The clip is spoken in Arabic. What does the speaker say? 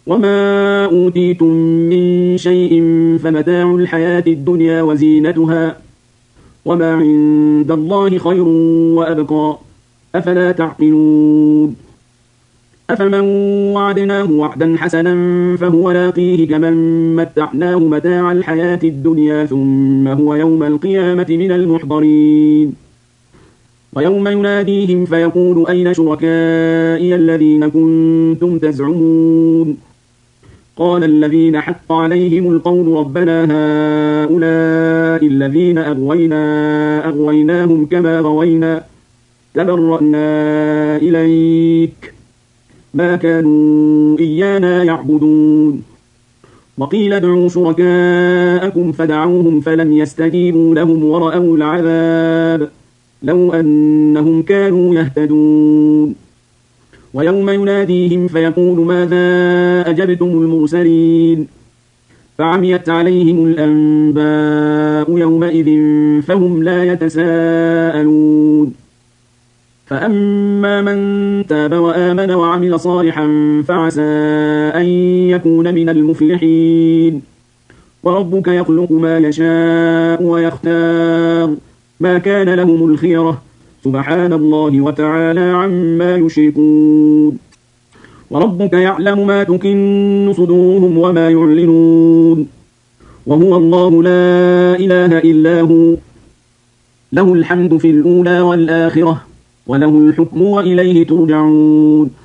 وما أوتيتم من شيء فمتاع الحياة الدنيا وزينتها وما عند الله خير وأبقى أفلا تعقلون أفمن وعدناه وعدا حسنا فهو لاقيه كمن متعناه متاع الحياة الدنيا ثم هو يوم القيامة من المحضرين ويوم يناديهم فيقول أين شركائي الذين كنتم تزعمون قال الذين حق عليهم القول ربنا هؤلاء الذين أغويناهم كما غوينا تبرأنا إليك ما كانوا إيانا يعبدون وقيل ادعوا شركاءكم فدعوهم فلم يستجيبوا لهم ورأوا العذاب لو أنهم كانوا يهتدون ويوم يناديهم فيقول ماذا أجبتم المرسلين فعميت عليهم الأنباء يومئذ فهم لا يتساءلون فأما من تاب وآمن وعمل صالحا فعسى أن يكون من المفلحين وربك يخلق ما يشاء ويختار ما كان لهم الخيرة سبحان الله وتعالى عما يشركون وربك يعلم ما تكن صدورهم وما يعلنون وهو الله لا إله إلا هو له الحمد في الأولى والآخرة وله الحكم وإليه ترجعون